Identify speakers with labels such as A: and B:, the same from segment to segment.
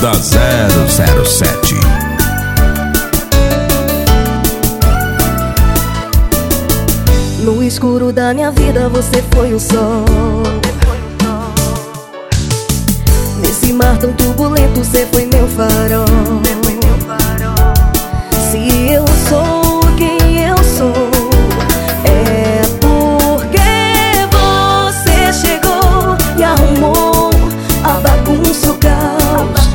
A: Banda 007.
B: No escuro da minha vida você foi o sol. Nesse mar tão turbulento você foi meu farol. Se eu sou quem eu sou, é porque você chegou e arrumou a bagunça, o caos.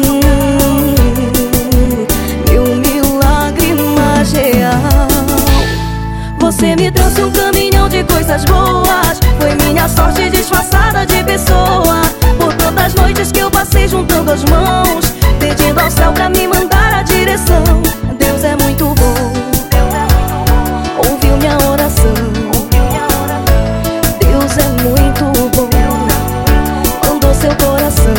B: Meu milagre magical. Você me trouxe um caminhão de coisas boas. Foi minha sorte disfarçada de pessoa. Por tantas noites que eu passei juntando as mãos, pedindo ao céu pra me mandar a direção. Deus é muito bom, ouviu minha oração. Deus é muito bom, mandou seu coração.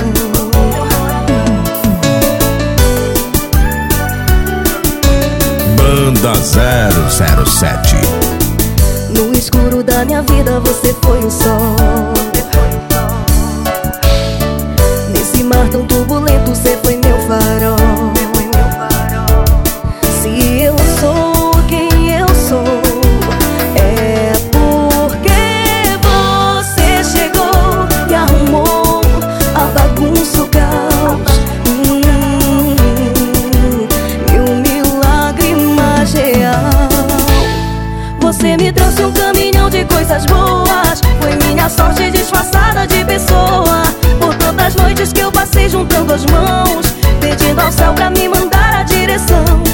A: Banda 007.
B: No escuro da minha vida você foi o sol. Nesse mar tão turbulento você foi meu farol. Se eu sou quem eu sou, é porque você chegou e arrumou a bagunça, o caos. Meu milagre magical. Você me trouxe um caminhão de coisas boas. Foi minha sorte disfarçada de pessoa. Por tantas noites que eu passei juntando as mãos, pedindo ao céu pra me mandar a direção.